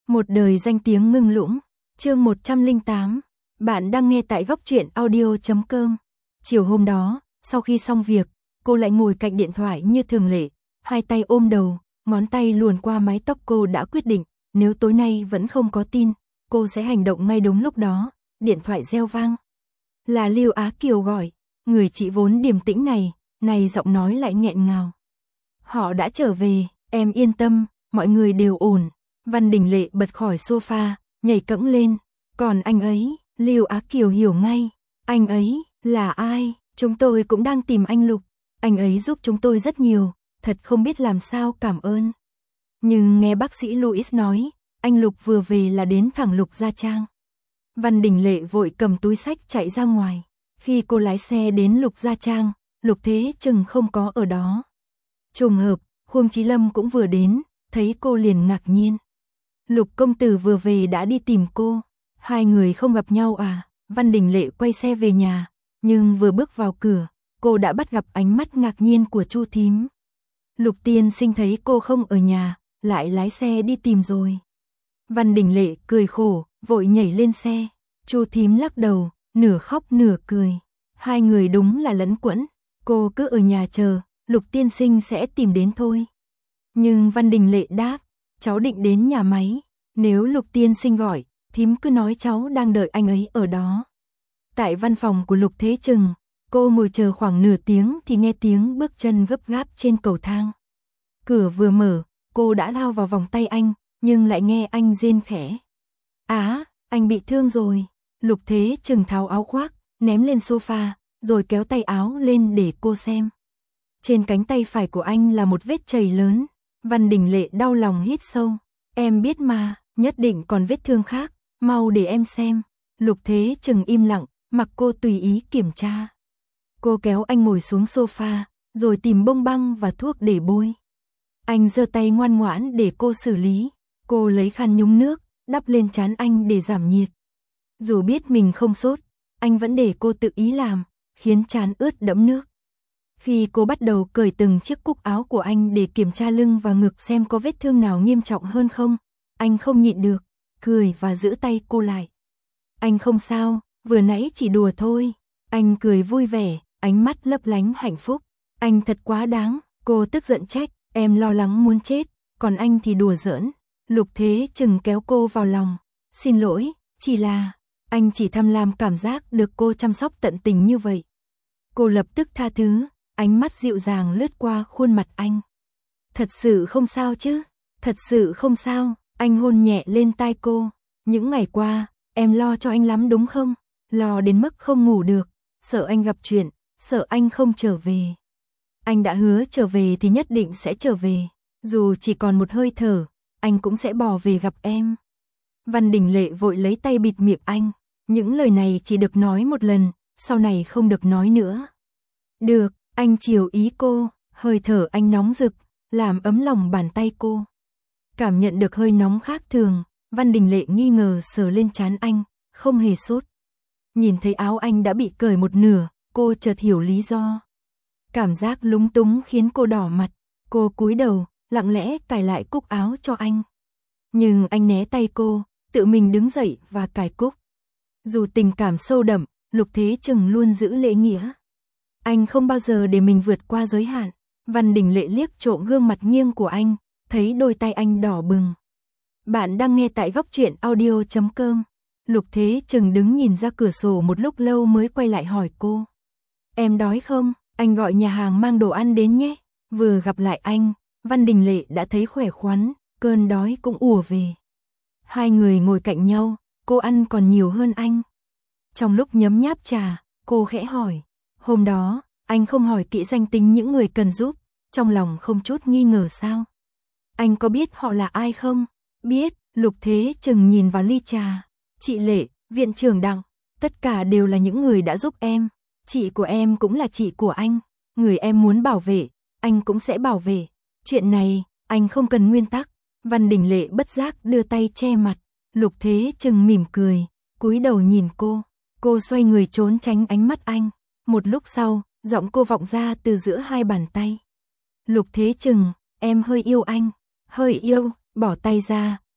Một đời danh tiếng ngưng lũng, chương 108. Bạn đang nghe tại góc truyện audio.com. Chiều hôm đó, sau khi xong việc, cô lại ngồi cạnh điện thoại như thường lệ, hai tay ôm đầu, ngón tay luồn qua mái tóc. Cô đã quyết định, nếu tối nay vẫn không có tin, cô sẽ hành động ngay đúng lúc đó. Điện thoại reo vang. Là Lưu Á Kiều gọi, người chị vốn điềm tĩnh này giọng nói lại nghẹn ngào. Họ đã trở về, em yên tâm, mọi người đều ổn. Văn Đình Lệ bật khỏi sofa, nhảy cẫng lên. Còn anh ấy, Lưu Á Kiều hiểu ngay. Anh ấy, là ai? Chúng tôi cũng đang tìm anh Lục. Anh ấy giúp chúng tôi rất nhiều, thật không biết làm sao cảm ơn. Nhưng nghe bác sĩ Louis nói, anh Lục vừa về là đến thẳng Lục Gia Trang. Văn Đình Lệ vội cầm túi xách chạy ra ngoài. Khi cô lái xe đến Lục Gia Trang, Lục Thế Chừng không có ở đó. Trùng hợp, Khuông Chí Lâm cũng vừa đến, thấy cô liền ngạc nhiên. Lục công tử vừa về đã đi tìm cô. Hai người không gặp nhau à? Văn Đình Lệ quay xe về nhà, nhưng vừa bước vào cửa, cô đã bắt gặp ánh mắt ngạc nhiên của Chu thím. Lục tiên sinh thấy cô không ở nhà, lại lái xe đi tìm rồi. Văn Đình Lệ cười khổ, vội nhảy lên xe. Chu thím lắc đầu, nửa khóc nửa cười. Hai người đúng là lẫn quẫn. Cô cứ ở nhà chờ, Lục tiên sinh sẽ tìm đến thôi. Nhưng Văn Đình Lệ đáp, cháu định đến nhà máy. Nếu Lục tiên sinh gọi, thím cứ nói cháu đang đợi anh ấy ở đó. Tại văn phòng của Lục Thế Chừng, cô ngồi chờ khoảng nửa tiếng thì nghe tiếng bước chân gấp gáp trên cầu thang. Cửa vừa mở, cô đã lao vào vòng tay anh, nhưng lại nghe anh rên khẽ. Á, anh bị thương rồi. Lục Thế Chừng tháo áo khoác, ném lên sofa, rồi kéo tay áo lên để cô xem. Trên cánh tay phải của anh là một vết chảy lớn. Văn Đình Lệ đau lòng hít sâu. Em biết mà, nhất định còn vết thương khác, mau để em xem. Lục Thế Chừng im lặng, mặc cô tùy ý kiểm tra. Cô kéo anh ngồi xuống sofa, rồi tìm bông băng và thuốc để bôi. Anh giơ tay ngoan ngoãn để cô xử lý. Cô lấy khăn nhúng nước, đắp lên trán anh để giảm nhiệt. Dù biết mình không sốt, anh vẫn để cô tự ý làm, khiến trán ướt đẫm nước. Khi cô bắt đầu cởi từng chiếc cúc áo của anh để kiểm tra lưng và ngực xem có vết thương nào nghiêm trọng hơn không, anh không nhịn được, cười và giữ tay cô lại. Anh không sao, vừa nãy chỉ đùa thôi. Anh cười vui vẻ, ánh mắt lấp lánh hạnh phúc. Anh thật quá đáng. Cô tức giận trách, em lo lắng muốn chết, còn anh thì đùa giỡn. Lục Thế Chừng kéo cô vào lòng. Xin lỗi, chỉ là anh chỉ tham lam cảm giác được cô chăm sóc tận tình như vậy. Cô lập tức tha thứ, ánh mắt dịu dàng lướt qua khuôn mặt anh. Thật sự không sao chứ? Thật sự không sao. Anh hôn nhẹ lên tai cô. Những ngày qua, em lo cho anh lắm đúng không? Lo đến mức không ngủ được, sợ anh gặp chuyện, sợ anh không trở về. Anh đã hứa trở về thì nhất định sẽ trở về. Dù chỉ còn một hơi thở, anh cũng sẽ bò về gặp em. Văn Đình Lệ vội lấy tay bịt miệng anh. Những lời này chỉ được nói một lần, sau này không được nói nữa. Được, anh chiều ý cô, hơi thở anh nóng rực, làm ấm lòng bàn tay cô. Cảm nhận được hơi nóng khác thường, Văn Đình Lệ nghi ngờ sờ lên trán anh, không hề sốt. Nhìn thấy áo anh đã bị cởi một nửa, cô chợt hiểu lý do. Cảm giác lúng túng khiến cô đỏ mặt, cô cúi đầu, lặng lẽ cài lại cúc áo cho anh. Nhưng anh né tay cô, tự mình đứng dậy và cài cúc. Dù tình cảm sâu đậm, Lục Thế Chừng luôn giữ lễ nghĩa. Anh không bao giờ để mình vượt qua giới hạn. Văn Đình Lệ liếc trộm gương mặt nghiêng của anh, thấy đôi tay anh đỏ bừng. Bạn đang nghe tại góc truyện audio.com. Lục Thế Chừng đứng nhìn ra cửa sổ một lúc lâu mới quay lại hỏi cô. Em đói không? Anh gọi nhà hàng mang đồ ăn đến nhé. Vừa gặp lại anh, Văn Đình Lệ đã thấy khỏe khoắn, cơn đói cũng ùa về. Hai người ngồi cạnh nhau, cô ăn còn nhiều hơn anh. Trong lúc nhấm nháp trà, cô khẽ hỏi. Hôm đó, anh không hỏi kỹ danh tính những người cần giúp, trong lòng không chút nghi ngờ sao? Anh có biết họ là ai không? Biết. Lục Thế Chừng nhìn vào ly trà. Chị Lệ, viện trưởng Đặng, tất cả đều là những người đã giúp em. Chị của em cũng là chị của anh. Người em muốn bảo vệ, anh cũng sẽ bảo vệ. Chuyện này, anh không cần nguyên tắc. Văn Đình Lệ bất giác đưa tay che mặt. Lục Thế Chừng mỉm cười, cúi đầu nhìn cô. Cô xoay người trốn tránh ánh mắt anh. Một lúc sau, giọng cô vọng ra từ giữa hai bàn tay. Lục Thế Chừng, em hơi yêu anh. Hơi yêu, bỏ tay ra,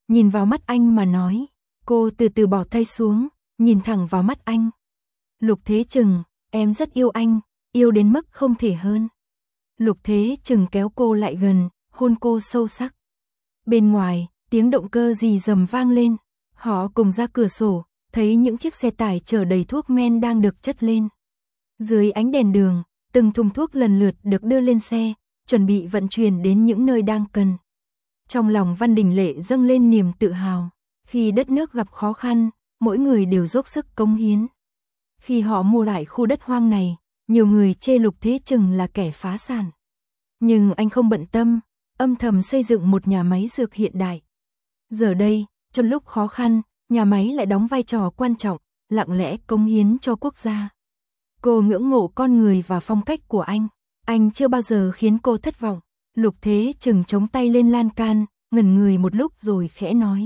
nhìn vào mắt anh mà nói. Cô từ từ bỏ tay xuống, nhìn thẳng vào mắt anh. Lục Thế Trừng, em rất yêu anh, yêu đến mức không thể hơn. Lục Thế Trừng kéo cô lại gần, hôn cô sâu sắc. Bên ngoài, tiếng động cơ rì rầm vang lên. Họ cùng ra cửa sổ, thấy những chiếc xe tải chở đầy thuốc men đang được chất lên. Dưới ánh đèn đường, từng thùng thuốc lần lượt được đưa lên xe, chuẩn bị vận chuyển đến những nơi đang cần. Trong lòng Văn Đình Lệ dâng lên niềm tự hào. Khi đất nước gặp khó khăn, mỗi người đều dốc sức cống hiến. Khi họ mua lại khu đất hoang này, nhiều người chê Lục Thế Trừng là kẻ phá sản. Nhưng anh không bận tâm, âm thầm xây dựng một nhà máy dược hiện đại. Giờ đây, trong lúc khó khăn, nhà máy lại đóng vai trò quan trọng, lặng lẽ cống hiến cho quốc gia. Cô ngưỡng mộ con người và phong cách của anh chưa bao giờ khiến cô thất vọng. Lục Thế Trừng chống tay lên lan can, ngẩn người một lúc rồi khẽ nói.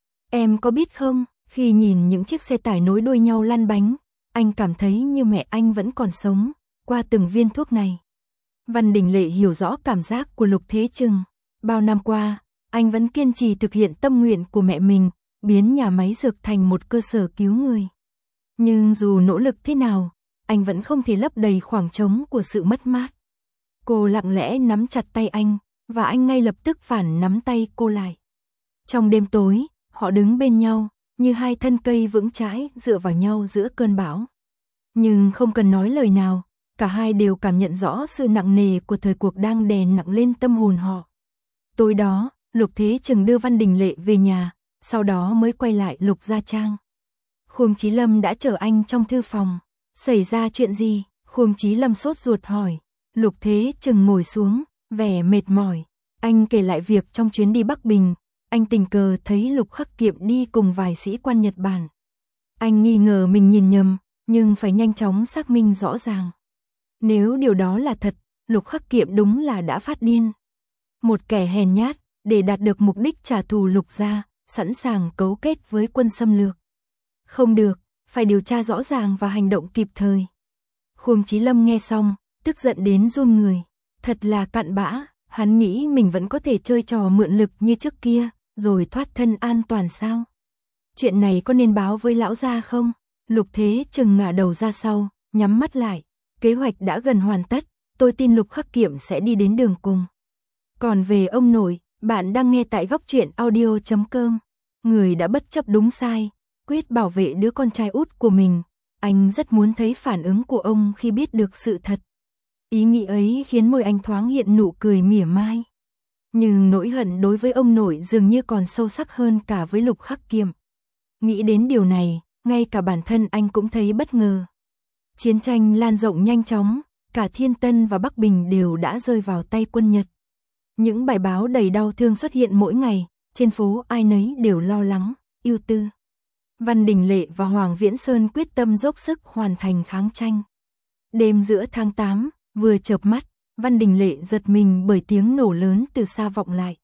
Em có biết không, khi nhìn những chiếc xe tải nối đuôi nhau lăn bánh, anh cảm thấy như mẹ anh vẫn còn sống, qua từng viên thuốc này. Văn Đình Lệ hiểu rõ cảm giác của Lục Thế Trừng. Bao năm qua, anh vẫn kiên trì thực hiện tâm nguyện của mẹ mình, biến nhà máy dược thành một cơ sở cứu người. Nhưng dù nỗ lực thế nào, anh vẫn không thể lấp đầy khoảng trống của sự mất mát. Cô lặng lẽ nắm chặt tay anh, và anh ngay lập tức phản nắm tay cô lại. Trong đêm tối, họ đứng bên nhau, như hai thân cây vững chãi dựa vào nhau giữa cơn bão. Nhưng không cần nói lời nào, cả hai đều cảm nhận rõ sự nặng nề của thời cuộc đang đè nặng lên tâm hồn họ. Tối đó, Lục Thế Trừng đưa Văn Đình Lệ về nhà, sau đó mới quay lại Lục Gia Trang. Khuông Chí Lâm đã chờ anh trong thư phòng. Xảy ra chuyện gì? Khuông Chí Lâm sốt ruột hỏi. Lục Thế Trừng ngồi xuống, vẻ mệt mỏi. Anh kể lại việc trong chuyến đi Bắc Bình, anh tình cờ thấy Lục Khắc Kiệm đi cùng vài sĩ quan Nhật Bản. Anh nghi ngờ mình nhìn nhầm, nhưng phải nhanh chóng xác minh rõ ràng. Nếu điều đó là thật, Lục Khắc Kiệm đúng là đã phát điên. Một kẻ hèn nhát, để đạt được mục đích trả thù Lục gia, sẵn sàng cấu kết với quân xâm lược. Không được, phải điều tra rõ ràng và hành động kịp thời. Khuông Chí Lâm nghe xong, tức giận đến run người. Thật là cặn bã, hắn nghĩ mình vẫn có thể chơi trò mượn lực như trước kia, rồi thoát thân an toàn sao? Chuyện này có nên báo với lão gia không? Lục Thế Trừng ngả đầu ra sau, nhắm mắt lại. Kế hoạch đã gần hoàn tất, tôi tin Lục Khắc Kiệm sẽ đi đến đường cùng. Còn về ông nội, bạn đang nghe tại Góc Truyện Audio.com. Người đã bất chấp đúng sai, quyết bảo vệ đứa con trai út của mình. Anh rất muốn thấy phản ứng của ông khi biết được sự thật. Ý nghĩ ấy khiến môi anh thoáng hiện nụ cười mỉa mai. Nhưng nỗi hận đối với ông nội dường như còn sâu sắc hơn cả với Lục Khắc Kiệm. Nghĩ đến điều này, ngay cả bản thân anh cũng thấy bất ngờ. Chiến tranh lan rộng nhanh chóng, cả Thiên Tân và Bắc Bình đều đã rơi vào tay quân Nhật. Những bài báo đầy đau thương xuất hiện mỗi ngày, trên phố ai nấy đều lo lắng, ưu tư. Văn Đình Lệ và Hoàng Viễn Sơn quyết tâm dốc sức hoàn thành kháng tranh. Đêm giữa tháng 8, vừa chợp mắt, Văn Đình Lệ giật mình bởi tiếng nổ lớn từ xa vọng lại.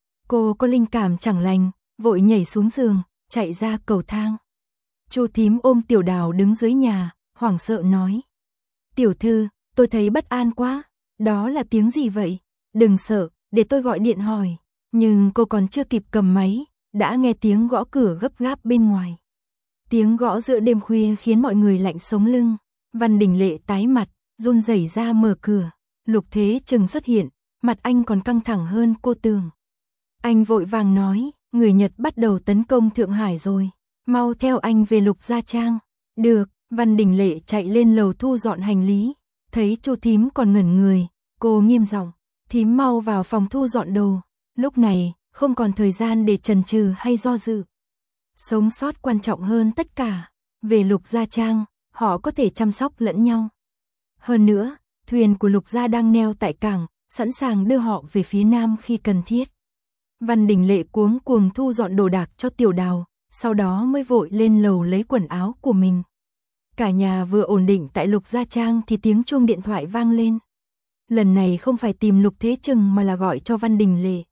Cô có linh cảm chẳng lành, vội nhảy xuống giường, chạy ra cầu thang. Chu thím ôm Tiểu Đào đứng dưới nhà, hoảng sợ nói. Tiểu thư, tôi thấy bất an quá, đó là tiếng gì vậy? Đừng sợ, để tôi gọi điện hỏi. Nhưng cô còn chưa kịp cầm máy, đã nghe tiếng gõ cửa gấp gáp bên ngoài. Tiếng gõ giữa đêm khuya khiến mọi người lạnh sống lưng. Văn Đình Lệ tái mặt, run rẩy ra mở cửa. Lục Thế Trừng xuất hiện, mặt anh còn căng thẳng hơn cô tưởng. Anh vội vàng nói, người Nhật bắt đầu tấn công Thượng Hải rồi, mau theo anh về Lục Gia Trang. Được, Văn Đình Lệ chạy lên lầu thu dọn hành lý, thấy Chu thím còn ngẩn người, cô nghiêm giọng, thím mau vào phòng thu dọn đồ. Lúc này, không còn thời gian để chần chừ hay do dự. Sống sót quan trọng hơn tất cả, về Lục Gia Trang, họ có thể chăm sóc lẫn nhau. Hơn nữa, thuyền của Lục Gia đang neo tại cảng, sẵn sàng đưa họ về phía nam khi cần thiết. Văn Đình Lệ cuống cuồng thu dọn đồ đạc cho Tiểu Đào, sau đó mới vội lên lầu lấy quần áo của mình. Cả nhà vừa ổn định tại Lục Gia Trang thì tiếng chuông điện thoại vang lên. Lần này không phải tìm Lục Thế Trừng mà là gọi cho Văn Đình Lệ.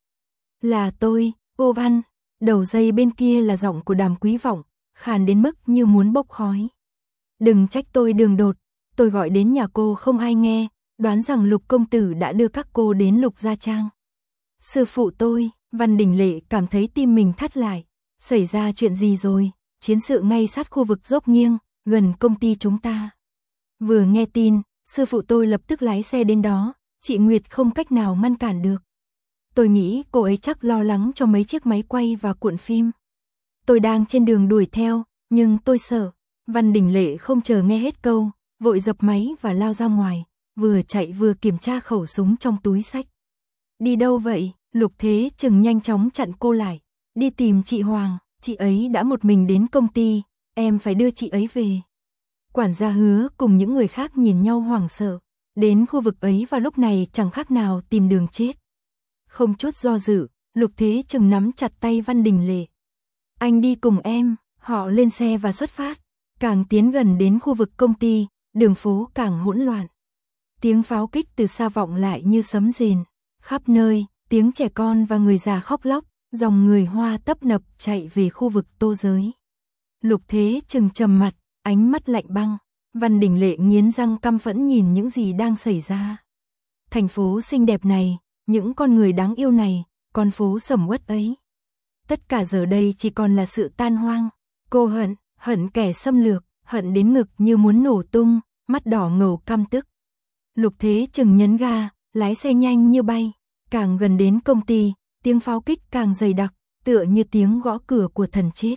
Là tôi, cô Văn. Đầu dây bên kia là giọng của Đàm Quý Vọng, khàn đến mức như muốn bốc khói. Đừng trách tôi đường đột, tôi gọi đến nhà cô không ai nghe, đoán rằng Lục công tử đã đưa các cô đến Lục Gia Trang. Sư phụ tôi, Văn Đình Lệ cảm thấy tim mình thắt lại. Xảy ra chuyện gì rồi? Chiến sự ngay sát khu vực dốc nghiêng, gần công ty chúng ta. Vừa nghe tin, sư phụ tôi lập tức lái xe đến đó, chị Nguyệt không cách nào ngăn cản được. Tôi nghĩ cô ấy chắc lo lắng cho mấy chiếc máy quay và cuộn phim. Tôi đang trên đường đuổi theo, nhưng tôi sợ. Văn Đình Lệ không chờ nghe hết câu, vội dập máy và lao ra ngoài, vừa chạy vừa kiểm tra khẩu súng trong túi xách. Đi đâu vậy? Lục Thế Trừng nhanh chóng chặn cô lại. Đi tìm chị Hoàng, chị ấy đã một mình đến công ty, em phải đưa chị ấy về. Quản gia Hứa cùng những người khác nhìn nhau hoảng sợ. Đến khu vực ấy vào lúc này chẳng khác nào tìm đường chết. Không chút do dự, Lục Thế Trừng nắm chặt tay Văn Đình Lệ. Anh đi cùng em. Họ lên xe và xuất phát. Càng tiến gần đến khu vực công ty, đường phố càng hỗn loạn. Tiếng pháo kích từ xa vọng lại như sấm rền. Khắp nơi, tiếng trẻ con và người già khóc lóc, dòng người Hoa tấp nập chạy về khu vực Tô Giới. Lục Thế Trừng trầm mặt, ánh mắt lạnh băng. Văn Đình Lệ nghiến răng căm phẫn nhìn những gì đang xảy ra. Thành phố xinh đẹp này, những con người đáng yêu này, con phố sầm uất ấy. Tất cả giờ đây chỉ còn là sự tan hoang. Cô hận kẻ xâm lược, hận đến ngực như muốn nổ tung, mắt đỏ ngầu căm tức. Lục Thế Trừng nhấn ga, lái xe nhanh như bay. Càng gần đến công ty, tiếng pháo kích càng dày đặc, tựa như tiếng gõ cửa của thần chết.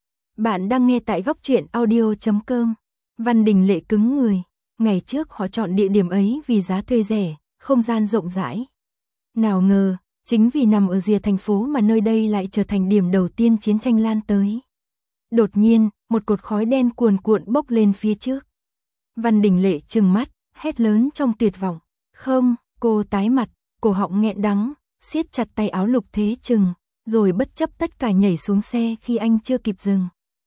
Bạn đang nghe tại góc truyện audio.com. Văn Đình Lệ cứng người. Ngày trước họ chọn địa điểm ấy vì giá thuê rẻ, không gian rộng rãi. Nào ngờ, chính vì nằm ở rìa thành phố mà nơi đây lại trở thành điểm đầu tiên chiến tranh lan tới. Đột nhiên, một cột khói đen cuồn cuộn bốc lên phía trước. Văn Đình Lệ trừng mắt, hét lớn trong tuyệt vọng. Không, cô tái mặt, cổ họng nghẹn đắng, siết chặt tay áo Lục Thế Trừng, rồi bất chấp tất cả nhảy xuống xe khi anh chưa kịp dừng.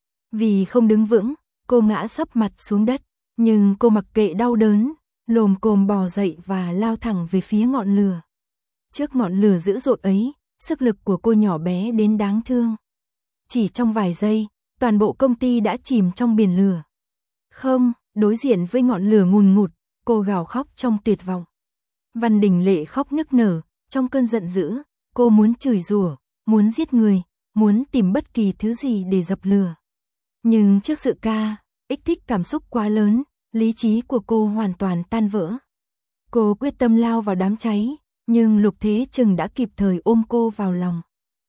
Vì không đứng vững, cô ngã sấp mặt xuống đất, nhưng cô mặc kệ đau đớn, lồm cồm bò dậy và lao thẳng về phía ngọn lửa. Trước ngọn lửa dữ dội ấy, sức lực của cô nhỏ bé đến đáng thương. Chỉ trong vài giây, toàn bộ công ty đã chìm trong biển lửa. Không, đối diện với ngọn lửa ngùn ngụt, cô gào khóc trong tuyệt vọng. Văn Đình Lệ khóc nức nở, trong cơn giận dữ, cô muốn chửi rủa, muốn giết người, muốn tìm bất kỳ thứ gì để dập lửa. Nhưng trước sự kích thích cảm xúc quá lớn, lý trí của cô hoàn toàn tan vỡ. Cô quyết tâm lao vào đám cháy, nhưng Lục Thế Trừng đã kịp thời ôm cô vào lòng.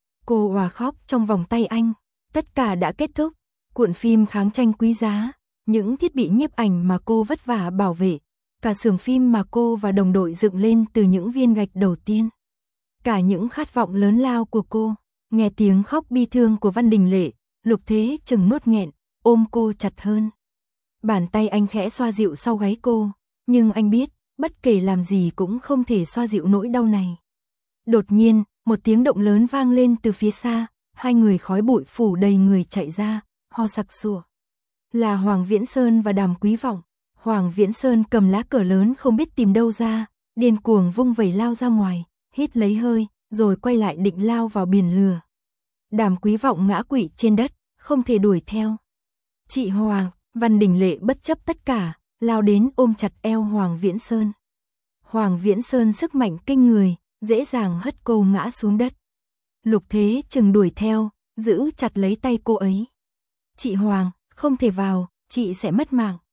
Cô òa khóc trong vòng tay anh. Tất cả đã kết thúc. Cuộn phim kháng tranh quý giá, những thiết bị nhiếp ảnh mà cô vất vả bảo vệ, cả xưởng phim mà cô và đồng đội dựng lên từ những viên gạch đầu tiên. Cả những khát vọng lớn lao của cô. Nghe tiếng khóc bi thương của Văn Đình Lệ, Lục Thế Trừng nuốt nghẹn, ôm cô chặt hơn. Bàn tay anh khẽ xoa dịu sau gáy cô, nhưng anh biết, bất kể làm gì cũng không thể xoa dịu nỗi đau này. Đột nhiên, một tiếng động lớn vang lên từ phía xa, hai người khói bụi phủ đầy người chạy ra, ho sặc sụa. Là Hoàng Viễn Sơn và Đàm Quý Vọng. Hoàng Viễn Sơn cầm lá cờ lớn không biết tìm đâu ra, điên cuồng vung vẩy lao ra ngoài, hít lấy hơi, rồi quay lại định lao vào biển lửa. Đàm Quý Vọng ngã quỵ trên đất, không thể đuổi theo. Chị Hoàng, Văn Đình Lệ bất chấp tất cả, lao đến ôm chặt eo Hoàng Viễn Sơn. Hoàng Viễn Sơn sức mạnh kinh người, dễ dàng hất cô ngã xuống đất. Lục Thế Trừng đuổi theo, giữ chặt lấy tay cô ấy. Chị Hoàng, không thể vào, chị sẽ mất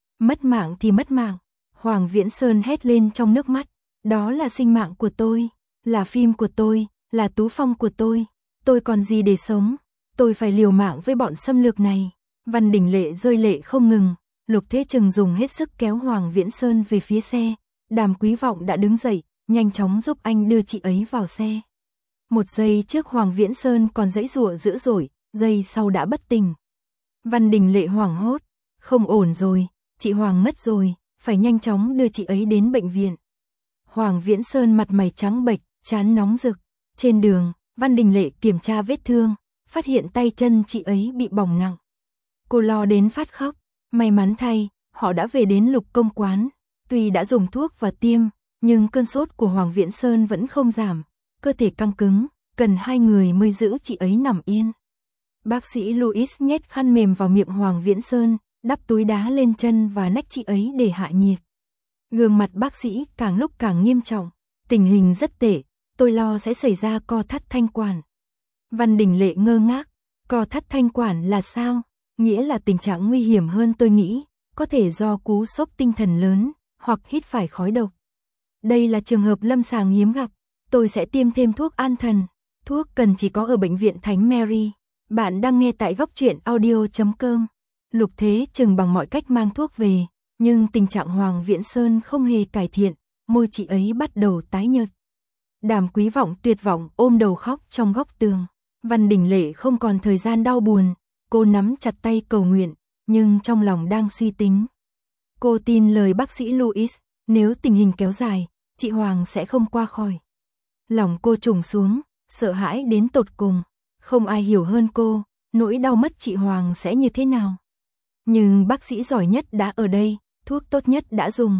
mạng thì mất mạng. Hoàng Viễn Sơn hét lên trong nước mắt, đó là sinh mạng của tôi, là phim của tôi, là tú phong của tôi còn gì để sống, tôi phải liều mạng với bọn xâm lược này. Văn Đình Lệ rơi lệ không ngừng, Lục Thế Trừng dùng hết sức kéo Hoàng Viễn Sơn về phía xe, Đàm Quý Vọng đã đứng dậy, nhanh chóng giúp anh đưa chị ấy vào xe. Một giây trước Hoàng Viễn Sơn còn giãy giụa dữ dội, giây sau đã bất tỉnh. Văn Đình Lệ hoảng hốt, không ổn rồi, chị Hoàng mất rồi, phải nhanh chóng đưa chị ấy đến bệnh viện. Hoàng Viễn Sơn mặt mày trắng bệch, trán nóng rực. Trên đường, Văn Đình Lệ kiểm tra vết thương, phát hiện tay chân chị ấy bị bỏng nặng. Cô lo đến phát khóc, may mắn thay, họ đã về đến Lục Công quán. Tuy đã dùng thuốc và tiêm, nhưng cơn sốt của Hoàng Viễn Sơn vẫn không giảm, cơ thể căng cứng, cần hai người mới giữ chị ấy nằm yên. Bác sĩ Louis nhét khăn mềm vào miệng Hoàng Viễn Sơn, đắp túi đá lên chân và nách chị ấy để hạ nhiệt. Gương mặt bác sĩ càng lúc càng nghiêm trọng, tình hình rất tệ, tôi lo sẽ xảy ra co thắt thanh quản. Văn Đình Lệ ngơ ngác, co thắt thanh quản là sao? Nghĩa là tình trạng nguy hiểm hơn tôi nghĩ, có thể do cú sốc tinh thần lớn, hoặc hít phải khói độc. Đây là trường hợp lâm sàng hiếm gặp, tôi sẽ tiêm thêm thuốc an thần. Thuốc cần chỉ có ở bệnh viện Thánh Mary. Bạn đang nghe tại góc truyện audio.com. Lục Thế Trừng bằng mọi cách mang thuốc về, nhưng tình trạng Hoàng Viễn Sơn không hề cải thiện, môi chị ấy bắt đầu tái nhợt. Đàm Quý Vọng tuyệt vọng ôm đầu khóc trong góc tường. Văn Đình Lệ không còn thời gian đau buồn, cô nắm chặt tay cầu nguyện, nhưng trong lòng đang suy tính. Cô tin lời bác sĩ Louis, nếu tình hình kéo dài, chị Hoàng sẽ không qua khỏi. Lòng cô trùng xuống, sợ hãi đến tột cùng, không ai hiểu hơn cô, nỗi đau mất chị Hoàng sẽ như thế nào. Nhưng bác sĩ giỏi nhất đã ở đây, thuốc tốt nhất đã dùng.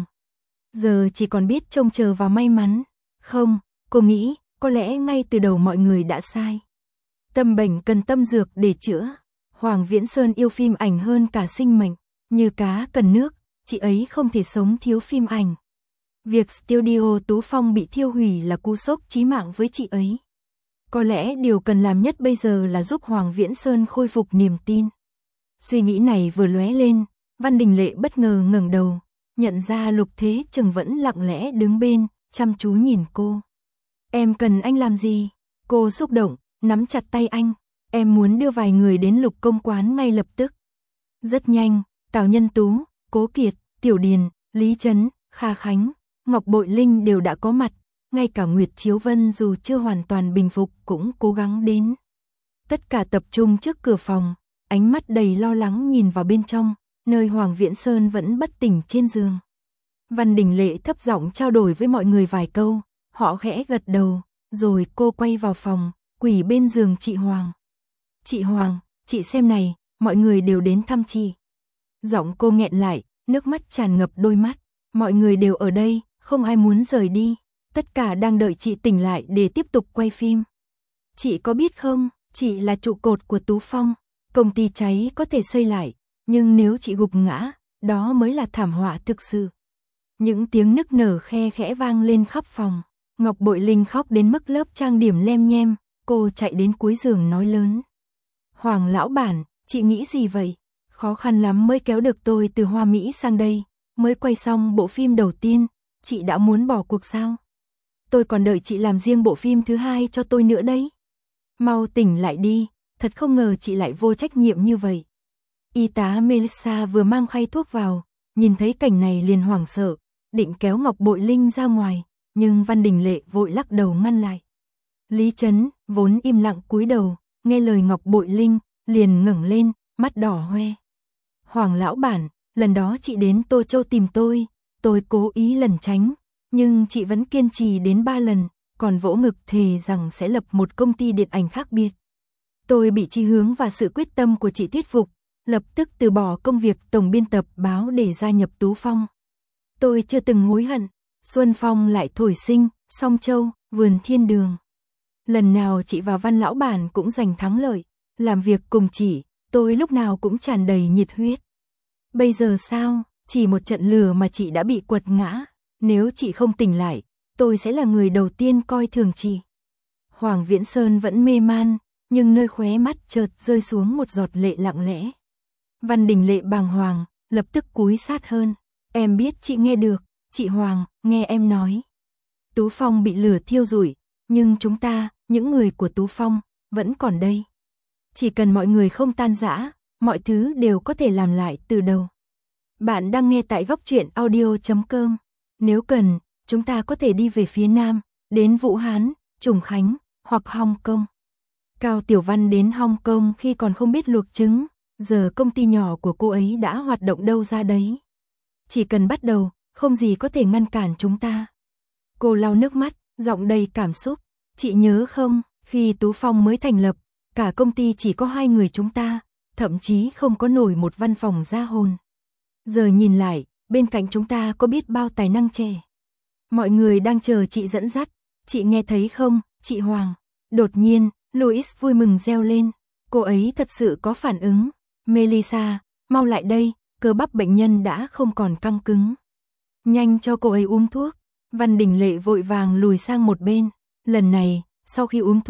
Giờ chỉ còn biết trông chờ vào may mắn. Không, cô nghĩ, có lẽ ngay từ đầu mọi người đã sai. Tâm bệnh cần tâm dược để chữa. Hoàng Viễn Sơn yêu phim ảnh hơn cả sinh mệnh, như cá cần nước, chị ấy không thể sống thiếu phim ảnh. Việc studio Tú Phong bị thiêu hủy là cú sốc chí mạng với chị ấy. Có lẽ điều cần làm nhất bây giờ là giúp Hoàng Viễn Sơn khôi phục niềm tin. Suy nghĩ này vừa lóe lên, Văn Đình Lệ bất ngờ ngẩng đầu, nhận ra Lục Thế Trừng vẫn lặng lẽ đứng bên, chăm chú nhìn cô. Em cần anh làm gì? Cô xúc động, nắm chặt tay anh. Em muốn đưa vài người đến Lục Công quán ngay lập tức. Rất nhanh, Tào Nhân Tú, Cố Kiệt, Tiểu Điền, Lý Trấn, Kha Khánh, Ngọc Bội Linh đều đã có mặt, ngay cả Nguyệt Chiếu Vân dù chưa hoàn toàn bình phục cũng cố gắng đến. Tất cả tập trung trước cửa phòng, ánh mắt đầy lo lắng nhìn vào bên trong, nơi Hoàng Viễn Sơn vẫn bất tỉnh trên giường. Văn Đình Lệ thấp giọng trao đổi với mọi người vài câu, họ khẽ gật đầu, rồi cô quay vào phòng, quỳ bên giường chị Hoàng. Chị Hoàng, chị xem này, mọi người đều đến thăm chị. Giọng cô nghẹn lại, nước mắt tràn ngập đôi mắt. Mọi người đều ở đây, không ai muốn rời đi. Tất cả đang đợi chị tỉnh lại để tiếp tục quay phim. Chị có biết không, chị là trụ cột của Tú Phong. Công ty cháy có thể xây lại, nhưng nếu chị gục ngã, đó mới là thảm họa thực sự. Những tiếng nức nở khe khẽ vang lên khắp phòng. Ngọc Bội Linh khóc đến mức lớp trang điểm lem nhem, cô chạy đến cuối giường nói lớn. Hoàng lão bản, chị nghĩ gì vậy? Khó khăn lắm mới kéo được tôi từ Hoa Mỹ sang đây, mới quay xong bộ phim đầu tiên, chị đã muốn bỏ cuộc sao? Tôi còn đợi chị làm riêng bộ phim thứ hai cho tôi nữa đấy. Mau tỉnh lại đi, thật không ngờ chị lại vô trách nhiệm như vậy. Y tá Melissa vừa mang khay thuốc vào, nhìn thấy cảnh này liền hoảng sợ, định kéo Ngọc Bội Linh ra ngoài, nhưng Văn Đình Lệ vội lắc đầu ngăn lại. Lý Trấn, vốn im lặng cúi đầu, nghe lời Ngọc Bội Linh, liền ngẩng lên, mắt đỏ hoe. Hoàng lão bản, lần đó chị đến Tô Châu tìm tôi cố ý lẩn tránh, nhưng chị vẫn kiên trì đến 3 lần, còn vỗ ngực thề rằng sẽ lập một công ty điện ảnh khác biệt. Tôi bị chí hướng và sự quyết tâm của chị thuyết phục, lập tức từ bỏ công việc tổng biên tập báo để gia nhập Tú Phong. Tôi chưa từng hối hận, Xuân Phong lại thổi sinh, Song Châu, Vườn Thiên Đường. Lần nào chị và Văn lão bản cũng giành thắng lợi, làm việc cùng chị, tôi lúc nào cũng tràn đầy nhiệt huyết. Bây giờ sao, chỉ một trận lừa mà chị đã bị quật ngã, nếu chị không tỉnh lại, tôi sẽ là người đầu tiên coi thường chị. Hoàng Viễn Sơn vẫn mê man, nhưng nơi khóe mắt chợt rơi xuống một giọt lệ lặng lẽ. Văn Đình Lệ bàng hoàng, lập tức cúi sát hơn. Em biết chị nghe được, chị Hoàng, nghe em nói. Tú Phong bị lửa thiêu rụi, nhưng chúng ta, những người của Tú Phong, vẫn còn đây. Chỉ cần mọi người không tan rã, mọi thứ đều có thể làm lại từ đầu. Bạn đang nghe tại góc truyện audio.com. Nếu cần, chúng ta có thể đi về phía Nam, đến Vũ Hán, Trùng Khánh, hoặc Hong Kong. Cao Tiểu Văn đến Hong Kong khi còn không biết luộc trứng, giờ công ty nhỏ của cô ấy đã hoạt động đâu ra đấy. Chỉ cần bắt đầu, không gì có thể ngăn cản chúng ta. Cô lau nước mắt, giọng đầy cảm xúc. Chị nhớ không, khi Tú Phong mới thành lập, cả công ty chỉ có 2 người chúng ta, thậm chí không có nổi một văn phòng gia hồn. Giờ nhìn lại, bên cạnh chúng ta có biết bao tài năng trẻ. Mọi người đang chờ chị dẫn dắt, chị nghe thấy không, chị Hoàng? Đột nhiên, Louis vui mừng reo lên, cô ấy thật sự có phản ứng. Melissa, mau lại đây, cơ bắp bệnh nhân đã không còn căng cứng. Nhanh cho cô ấy uống thuốc. Văn Đình Lệ vội vàng lùi sang một bên. Lần này, sau khi uống thuốc,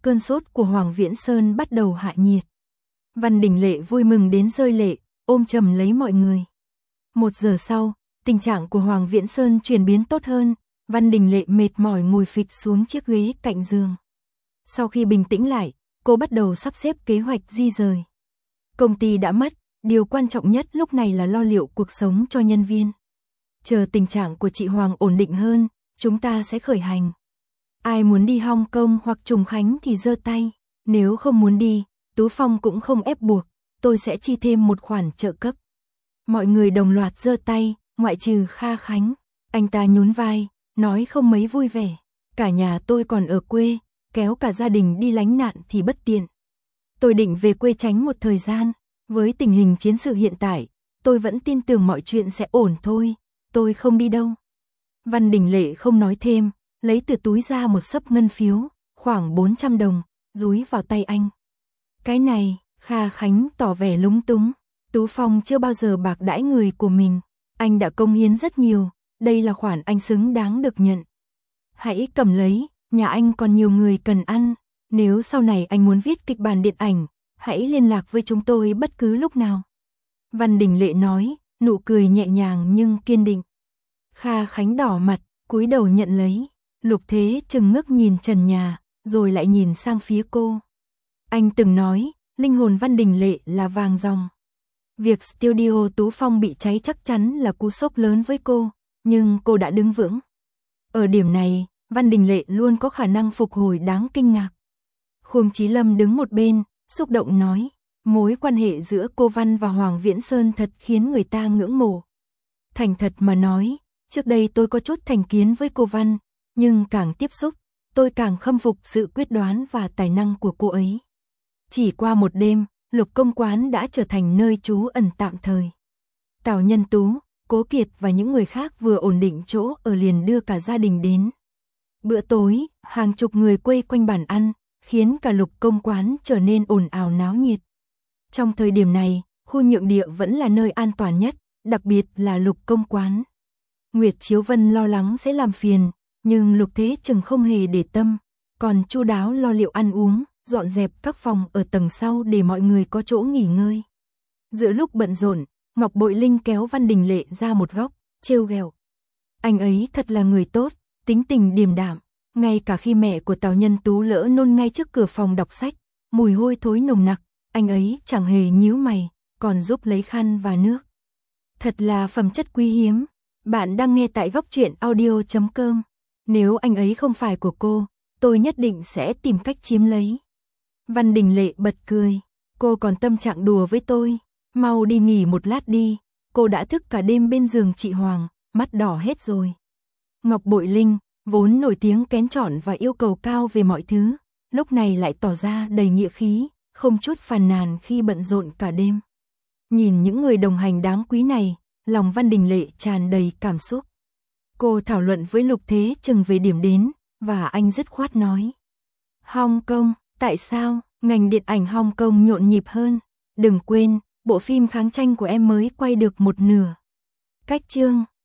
cơn sốt của Hoàng Viễn Sơn bắt đầu hạ nhiệt. Văn Đình Lệ vui mừng đến rơi lệ, ôm chầm lấy mọi người. 1 giờ sau, tình trạng của Hoàng Viễn Sơn chuyển biến tốt hơn, Văn Đình Lệ mệt mỏi ngồi phịch xuống chiếc ghế cạnh giường. Sau khi bình tĩnh lại, cô bắt đầu sắp xếp kế hoạch di rời. Công ty đã mất, điều quan trọng nhất lúc này là lo liệu cuộc sống cho nhân viên. Chờ tình trạng của chị Hoàng ổn định hơn, chúng ta sẽ khởi hành. Ai muốn đi Hong Kong hoặc Trùng Khánh thì giơ tay, nếu không muốn đi, Tú Phong cũng không ép buộc, tôi sẽ chi thêm một khoản trợ cấp. Mọi người đồng loạt giơ tay, ngoại trừ Kha Khánh. Anh ta nhún vai, nói không mấy vui vẻ. Cả nhà tôi còn ở quê, kéo cả gia đình đi lánh nạn thì bất tiện. Tôi định về quê tránh một thời gian, với tình hình chiến sự hiện tại, tôi vẫn tin tưởng mọi chuyện sẽ ổn thôi, tôi không đi đâu. Văn Đình Lệ không nói thêm, lấy từ túi ra một xấp ngân phiếu, khoảng 400 đồng, dúi vào tay anh. Cái này, Kha Khánh tỏ vẻ lúng túng. Tú Phong chưa bao giờ bạc đãi người của mình, anh đã cống hiến rất nhiều, đây là khoản anh xứng đáng được nhận. Hãy cầm lấy, nhà anh còn nhiều người cần ăn, nếu sau này anh muốn viết kịch bản điện ảnh, hãy liên lạc với chúng tôi bất cứ lúc nào. Văn Đình Lệ nói, nụ cười nhẹ nhàng nhưng kiên định. Kha Khánh đỏ mặt, cúi đầu nhận lấy. Lục Thế chừng ngước nhìn trần nhà, rồi lại nhìn sang phía cô. Anh từng nói, linh hồn Văn Đình Lệ là vàng ròng. Việc studio Tú Phong bị cháy chắc chắn là cú sốc lớn với cô, nhưng cô đã đứng vững. Ở điểm này, Văn Đình Lệ luôn có khả năng phục hồi đáng kinh ngạc. Khuông Chí Lâm đứng một bên, xúc động nói, mối quan hệ giữa cô Văn và Hoàng Viễn Sơn thật khiến người ta ngưỡng mộ. Thành thật mà nói, trước đây tôi có chút thành kiến với cô Văn, nhưng càng tiếp xúc, tôi càng khâm phục sự quyết đoán và tài năng của cô ấy. Chỉ qua một đêm, Lục Công Quán đã trở thành nơi trú ẩn tạm thời. Tào Nhân Tú, Cố Kiệt và những người khác vừa ổn định chỗ ở liền đưa cả gia đình đến. Bữa tối, hàng chục người quây quanh bàn ăn, khiến cả Lục Công Quán trở nên ồn ào náo nhiệt. Trong thời điểm này, khu nhượng địa vẫn là nơi an toàn nhất, đặc biệt là Lục Công Quán. Nguyệt Chiếu Vân lo lắng sẽ làm phiền, nhưng Lục Thế Chừng không hề để tâm, còn chu đáo lo liệu ăn uống, dọn dẹp các phòng ở tầng sau để mọi người có chỗ nghỉ ngơi. Giữa lúc bận rộn, Ngọc Bội Linh kéo Văn Đình Lệ ra một góc, trêu ghẹo. Anh ấy thật là người tốt, tính tình điềm đạm, ngay cả khi mẹ của Tào Nhân Tú lỡ nôn ngay trước cửa phòng đọc sách, mùi hôi thối nồng nặc, anh ấy chẳng hề nhíu mày, còn giúp lấy khăn và nước. Thật là phẩm chất quý hiếm. Bạn đang nghe tại góc truyện audio.com. Nếu anh ấy không phải của cô, tôi nhất định sẽ tìm cách chiếm lấy. Văn Đình Lệ bật cười. Cô còn tâm trạng đùa với tôi. Mau đi nghỉ một lát đi. Cô đã thức cả đêm bên giường chị Hoàng, mắt đỏ hết rồi. Ngọc Bội Linh, vốn nổi tiếng kén chọn và yêu cầu cao về mọi thứ, lúc này lại tỏ ra đầy nghĩa khí, không chút phàn nàn khi bận rộn cả đêm. Nhìn những người đồng hành đáng quý này, lòng Văn Đình Lệ tràn đầy cảm xúc. Cô thảo luận với Lục Thế Chừng về điểm đến, và anh dứt khoát nói. Hong Kong, tại sao, ngành điện ảnh Hong Kong nhộn nhịp hơn? Đừng quên, bộ phim kháng tranh của em mới quay được một nửa. Cách chương